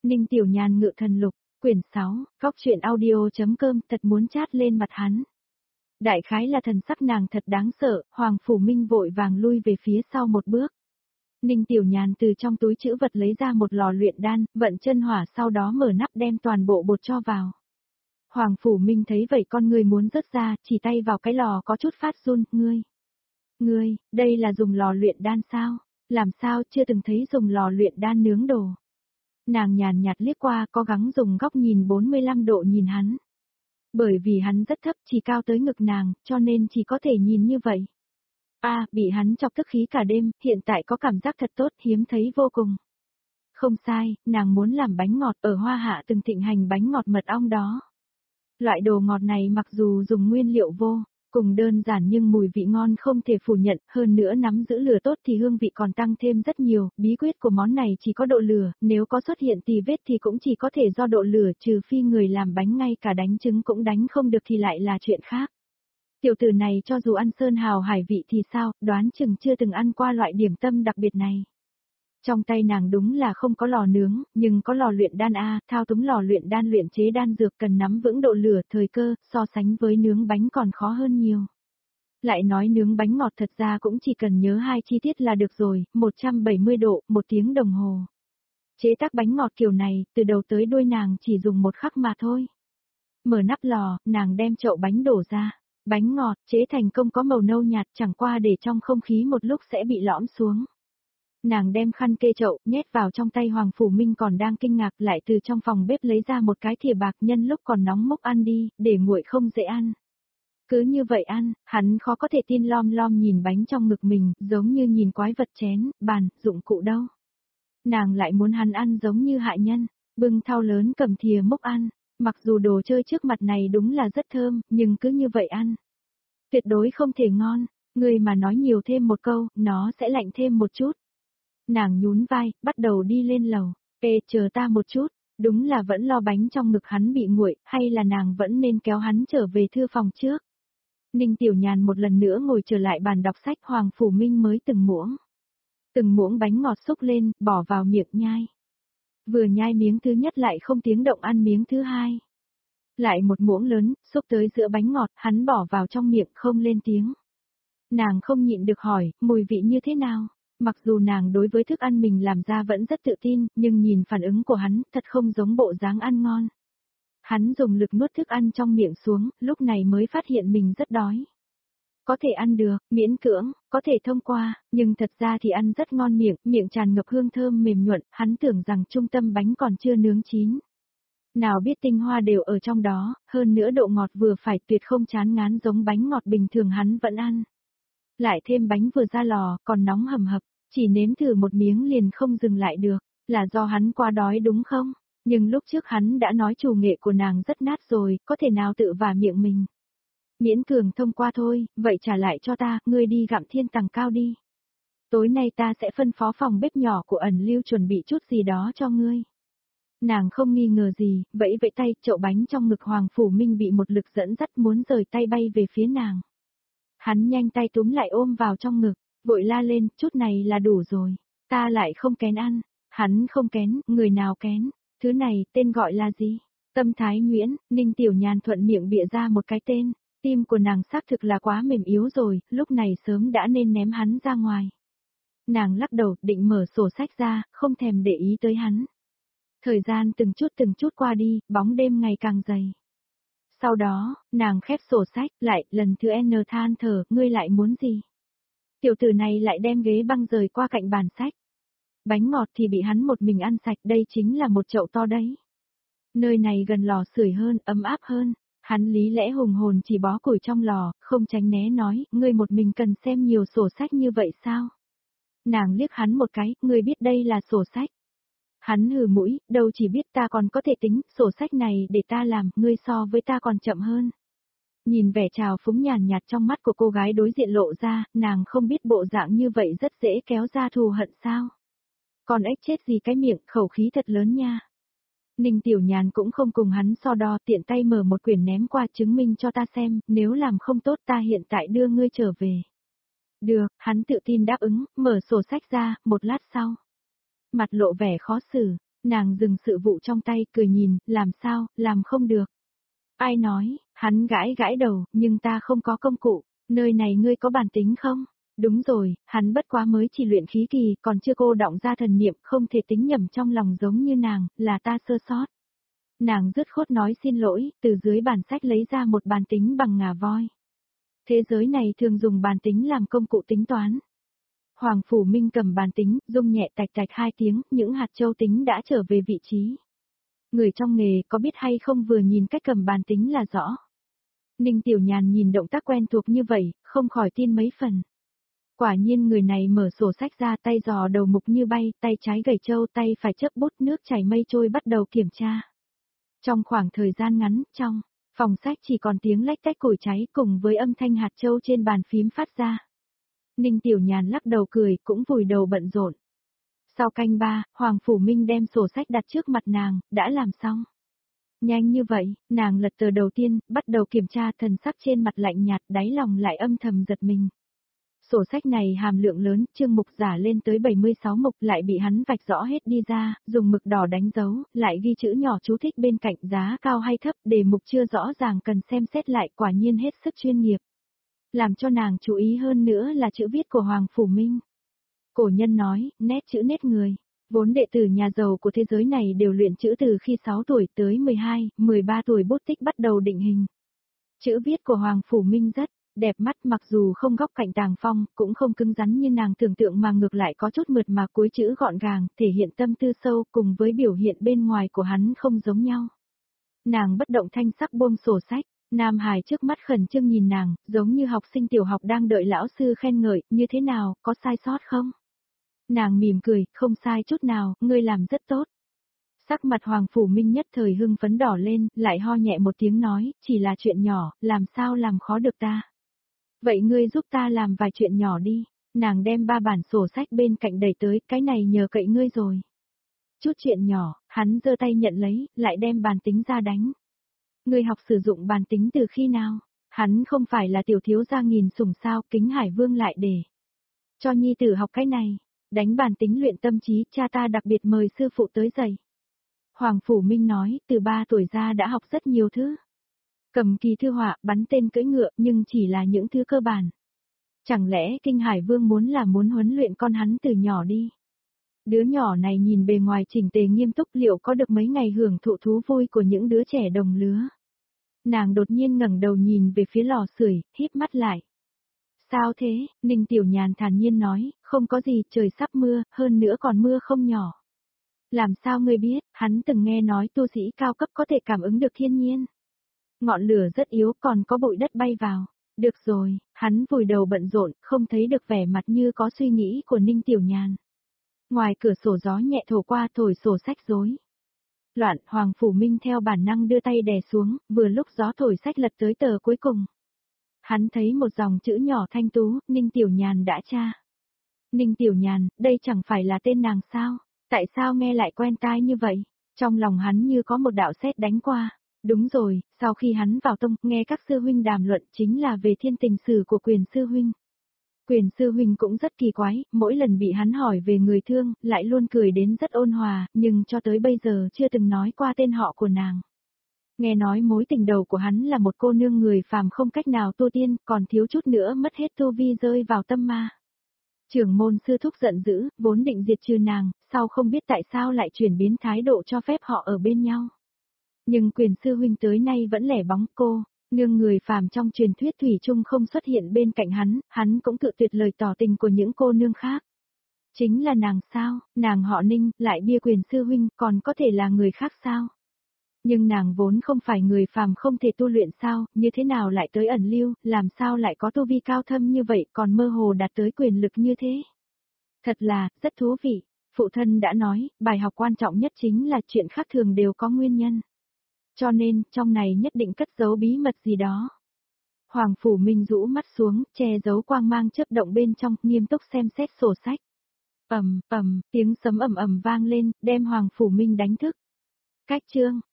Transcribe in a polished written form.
Ninh Tiểu Nhàn ngự thần lục, quyển 6, góc truyện audio.com thật muốn chát lên mặt hắn. Đại khái là thần sắc nàng thật đáng sợ, Hoàng Phủ Minh vội vàng lui về phía sau một bước. Ninh Tiểu Nhàn từ trong túi trữ vật lấy ra một lò luyện đan, vận chân hỏa sau đó mở nắp đem toàn bộ bột cho vào. Hoàng Phủ Minh thấy vậy con người muốn rớt ra, chỉ tay vào cái lò có chút phát run, ngươi, đây là dùng lò luyện đan sao? Làm sao chưa từng thấy dùng lò luyện đan nướng đồ? Nàng nhàn nhạt liếc qua cố gắng dùng góc nhìn 45 độ nhìn hắn. Bởi vì hắn rất thấp chỉ cao tới ngực nàng, cho nên chỉ có thể nhìn như vậy. Bị hắn chọc tức khí cả đêm, hiện tại có cảm giác thật tốt, hiếm thấy vô cùng. Không sai, nàng muốn làm bánh ngọt, ở Hoa Hạ từng thịnh hành bánh ngọt mật ong đó. Loại đồ ngọt này mặc dù dùng nguyên liệu vô cùng đơn giản nhưng mùi vị ngon không thể phủ nhận, hơn nữa nắm giữ lửa tốt thì hương vị còn tăng thêm rất nhiều, bí quyết của món này chỉ có độ lửa, nếu có xuất hiện tì vết thì cũng chỉ có thể do độ lửa, trừ phi người làm bánh ngay cả đánh trứng cũng đánh không được thì lại là chuyện khác. Tiểu tử này cho dù ăn sơn hào hải vị thì sao, đoán chừng chưa từng ăn qua loại điểm tâm đặc biệt này. Trong tay nàng đúng là không có lò nướng, nhưng có lò luyện đan thao túng lò luyện đan luyện chế đan dược cần nắm vững độ lửa, thời cơ, so sánh với nướng bánh còn khó hơn nhiều. Lại nói nướng bánh ngọt thật ra cũng chỉ cần nhớ hai chi tiết là được rồi, 170 độ, 1 tiếng đồng hồ. Chế tác bánh ngọt kiểu này, từ đầu tới đuôi nàng chỉ dùng 1 khắc mà thôi. Mở nắp lò, nàng đem chậu bánh đổ ra. Bánh ngọt, chế thành công có màu nâu nhạt chẳng qua để trong không khí một lúc sẽ bị lõm xuống. Nàng đem khăn kê chậu, nhét vào trong tay Hoàng Phủ Minh còn đang kinh ngạc lại từ trong phòng bếp lấy ra một cái thìa bạc nhân lúc còn nóng múc ăn đi, để nguội không dễ ăn. Cứ như vậy ăn, hắn khó có thể tin lom lom nhìn bánh trong ngực mình, giống như nhìn quái vật chén, bàn, dụng cụ đâu. Nàng lại muốn hắn ăn giống như hạ nhân, bưng thau lớn cầm thìa múc ăn, mặc dù đồ chơi trước mặt này đúng là rất thơm, nhưng cứ như vậy ăn. Tuyệt đối không thể ngon, người mà nói nhiều thêm một câu, nó sẽ lạnh thêm một chút. Nàng nhún vai, bắt đầu đi lên lầu. Chờ ta một chút, đúng là vẫn lo bánh trong ngực hắn bị nguội, hay là nàng vẫn nên kéo hắn trở về thư phòng trước. Ninh Tiểu Nhàn một lần nữa ngồi trở lại bàn đọc sách, Hoàng Phủ Minh mới từng muỗng bánh ngọt xúc lên, bỏ vào miệng nhai. Vừa nhai miếng thứ nhất lại không tiếng động ăn miếng thứ hai. Lại một muỗng lớn, xúc tới giữa bánh ngọt, hắn bỏ vào trong miệng không lên tiếng. Nàng không nhịn được hỏi, mùi vị như thế nào? Mặc dù nàng đối với thức ăn mình làm ra vẫn rất tự tin, nhưng nhìn phản ứng của hắn, thật không giống bộ dáng ăn ngon. Hắn dùng lực nuốt thức ăn trong miệng xuống, lúc này mới phát hiện mình rất đói. Có thể ăn được, miễn cưỡng, có thể thông qua, nhưng thật ra thì ăn rất ngon miệng, miệng tràn ngập hương thơm mềm nhuận, hắn tưởng rằng trung tâm bánh còn chưa nướng chín. Nào biết tinh hoa đều ở trong đó, hơn nữa độ ngọt vừa phải, tuyệt không chán ngán giống bánh ngọt bình thường hắn vẫn ăn. Lại thêm bánh vừa ra lò, còn nóng hầm hập, chỉ nếm thử một miếng liền không dừng lại được, là do hắn quá đói đúng không? Nhưng lúc trước hắn đã nói chủ nghệ của nàng rất nát rồi, có thể nào tự vả miệng mình. Miễn cường thông qua thôi, vậy trả lại cho ta, ngươi đi gặm thiên tầng cao đi. Tối nay ta sẽ phân phó phòng bếp nhỏ của ẩn lưu chuẩn bị chút gì đó cho ngươi. Nàng không nghi ngờ gì, vẫy vẫy tay, chậu bánh trong ngực Hoàng Phủ Minh bị một lực dẫn dắt muốn rời tay bay về phía nàng. Hắn nhanh tay túm lại ôm vào trong ngực, vội la lên, chút này là đủ rồi, ta lại không kén ăn. Hắn không kén, người nào kén, thứ này, tên gọi là gì? Tâm Thái Nguyễn, Ninh Tiểu Nhàn thuận miệng bịa ra một cái tên, tim của nàng xác thực là quá mềm yếu rồi, lúc này sớm đã nên ném hắn ra ngoài. Nàng lắc đầu, định mở sổ sách ra, không thèm để ý tới hắn. Thời gian từng chút qua đi, bóng đêm ngày càng dày. Sau đó, nàng khép sổ sách, lại, lần thứ N than thở, ngươi lại muốn gì? Tiểu tử này lại đem ghế băng rời qua cạnh bàn sách. Bánh ngọt thì bị hắn một mình ăn sạch, đây chính là một chậu to đấy. Nơi này gần lò sưởi hơn, ấm áp hơn. Hắn lý lẽ hùng hồn chỉ bó củi trong lò, không tránh né nói, ngươi một mình cần xem nhiều sổ sách như vậy sao? Nàng liếc hắn một cái, ngươi biết đây là sổ sách. Hắn hừ mũi, đâu chỉ biết ta còn có thể tính, sổ sách này để ta làm, ngươi so với ta còn chậm hơn. Nhìn vẻ trào phúng nhàn nhạt trong mắt của cô gái đối diện lộ ra, nàng không biết bộ dạng như vậy rất dễ kéo ra thù hận sao. Còn ếch chết gì cái miệng, khẩu khí thật lớn nha. Ninh Tiểu Nhàn cũng không cùng hắn so đo, tiện tay mở một quyển ném qua, chứng minh cho ta xem, nếu làm không tốt ta hiện tại đưa ngươi trở về. Được, hắn tự tin đáp ứng, mở sổ sách ra, một lát sau. Mặt lộ vẻ khó xử, Nàng dừng sự vụ trong tay, cười nhìn, làm sao, làm không được. Ai nói, hắn gãi gãi đầu, nhưng ta không có công cụ, nơi này ngươi có bản tính không? Đúng rồi, hắn bất quá mới chỉ luyện khí kỳ, còn chưa cô đọng ra thần niệm, không thể tính nhầm trong lòng giống như nàng, là ta sơ sót. Nàng dứt khoát nói xin lỗi, từ dưới bản sách lấy ra một bàn tính bằng ngà voi. Thế giới này thường dùng bàn tính làm công cụ tính toán. Hoàng Phủ Minh cầm bàn tính, rung nhẹ tạch tạch 2 tiếng, những hạt châu tính đã trở về vị trí. Người trong nghề có biết hay không vừa nhìn cách cầm bàn tính là rõ. Ninh Tiểu Nhàn nhìn động tác quen thuộc như vậy, không khỏi tin mấy phần. Quả nhiên người này mở sổ sách ra, tay giò đầu mục như bay, tay trái gảy châu, tay phải chấp bút, nước chảy mây trôi, bắt đầu kiểm tra. Trong khoảng thời gian ngắn, trong phòng sách chỉ còn tiếng lách tách củi cháy cùng với âm thanh hạt châu trên bàn phím phát ra. Ninh Tiểu Nhàn lắc đầu cười, cũng vùi đầu bận rộn. Sau canh 3, Hoàng Phủ Minh đem sổ sách đặt trước mặt nàng, đã làm xong. Nhanh như vậy, nàng lật tờ đầu tiên, bắt đầu kiểm tra, thần sắc trên mặt lạnh nhạt, đáy lòng lại âm thầm giật mình. Sổ sách này hàm lượng lớn, chương mục giả lên tới 76 mục, lại bị hắn vạch rõ hết đi ra, dùng mực đỏ đánh dấu, lại ghi chữ nhỏ chú thích bên cạnh, giá cao hay thấp, đề mục chưa rõ ràng cần xem xét lại, quả nhiên hết sức chuyên nghiệp. Làm cho nàng chú ý hơn nữa là chữ viết của Hoàng Phủ Minh. Cổ nhân nói, nét chữ nét người. Vốn đệ tử nhà giàu của thế giới này đều luyện chữ từ khi 6 tuổi tới 12, 13 tuổi bút tích bắt đầu định hình. Chữ viết của Hoàng Phủ Minh rất đẹp mắt, mặc dù không góc cạnh tàng phong, cũng không cứng rắn như nàng tưởng tượng mà ngược lại có chút mượt mà, cuối chữ gọn gàng, thể hiện tâm tư sâu, cùng với biểu hiện bên ngoài của hắn không giống nhau. Nàng bất động thanh sắc buông sổ sách, Nam Hải trước mắt khẩn trương nhìn nàng, giống như học sinh tiểu học đang đợi lão sư khen ngợi, như thế nào, có sai sót không? Nàng mỉm cười, không sai chút nào, ngươi làm rất tốt. Sắc mặt Hoàng Phủ Minh nhất thời hưng phấn đỏ lên, lại ho nhẹ một tiếng nói, chỉ là chuyện nhỏ, làm sao làm khó được ta. Vậy ngươi giúp ta làm vài chuyện nhỏ đi. Nàng đem 3 bản sổ sách bên cạnh đẩy tới, cái này nhờ cậy ngươi rồi. Chút chuyện nhỏ, hắn giơ tay nhận lấy, lại đem bàn tính ra đánh. Ngươi học sử dụng bàn tính từ khi nào? Hắn không phải là tiểu thiếu gia nghìn sủng sao, Kính Hải Vương lại để cho nhi tử học cái này. Đánh bàn tính luyện tâm trí, cha ta đặc biệt mời sư phụ tới dạy. Hoàng Phủ Minh nói, từ 3 tuổi ra đã học rất nhiều thứ. Cầm kỳ thư họa, bắn tên cưỡi ngựa, nhưng chỉ là những thứ cơ bản. Chẳng lẽ Kinh Hải Vương muốn huấn luyện con hắn từ nhỏ đi? Đứa nhỏ này nhìn bề ngoài chỉnh tề nghiêm túc, liệu có được mấy ngày hưởng thụ thú vui của những đứa trẻ đồng lứa? Nàng đột nhiên ngẩng đầu nhìn về phía lò sưởi, híp mắt lại. Sao thế? Ninh Tiểu Nhàn thản nhiên nói, không có gì, trời sắp mưa, hơn nữa còn mưa không nhỏ. Làm sao ngươi biết, hắn từng nghe nói tu sĩ cao cấp có thể cảm ứng được thiên nhiên. Ngọn lửa rất yếu, còn có bụi đất bay vào. Được rồi, hắn vùi đầu bận rộn, không thấy được vẻ mặt như có suy nghĩ của Ninh Tiểu Nhàn. Ngoài cửa sổ gió nhẹ thổi qua, thổi sổ sách rối loạn, Hoàng Phủ Minh theo bản năng đưa tay đè xuống, vừa lúc gió thổi sách lật tới tờ cuối cùng. Hắn thấy một dòng chữ nhỏ thanh tú, Ninh Tiểu Nhàn đã tra. Ninh Tiểu Nhàn, đây chẳng phải là tên nàng sao? Tại sao nghe lại quen tai như vậy? Trong lòng hắn như có một đạo sét đánh qua. Đúng rồi, sau khi hắn vào tông, nghe các sư huynh đàm luận chính là về thiên tình sử của Quyền sư huynh. Quyền sư huynh cũng rất kỳ quái, mỗi lần bị hắn hỏi về người thương, lại luôn cười đến rất ôn hòa, nhưng cho tới bây giờ chưa từng nói qua tên họ của nàng. Nghe nói mối tình đầu của hắn là một cô nương người phàm không cách nào tu tiên, còn thiếu chút nữa mất hết tu vi rơi vào tâm ma. Trưởng môn sư thúc giận dữ, vốn định diệt trừ nàng, sau không biết tại sao lại chuyển biến thái độ cho phép họ ở bên nhau. Nhưng Quyền sư huynh tới nay vẫn lẻ bóng cô, nương người phàm trong truyền thuyết thủy chung không xuất hiện bên cạnh hắn cũng cự tuyệt lời tỏ tình của những cô nương khác. Chính là nàng sao, nàng họ Ninh, lại bia Quyền sư huynh, còn có thể là người khác sao? Nhưng nàng vốn không phải người phàm không thể tu luyện sao, như thế nào lại tới ẩn lưu, làm sao lại có tu vi cao thâm như vậy, còn mơ hồ đạt tới quyền lực như thế? Thật là, rất thú vị. Phụ thân đã nói, bài học quan trọng nhất chính là chuyện khác thường đều có nguyên nhân. Cho nên, trong này nhất định cất giấu bí mật gì đó. Hoàng Phủ Minh rũ mắt xuống, che giấu quang mang chớp động bên trong, nghiêm túc xem xét sổ sách. Tiếng sấm ầm ầm vang lên, đem Hoàng Phủ Minh đánh thức. Cách chương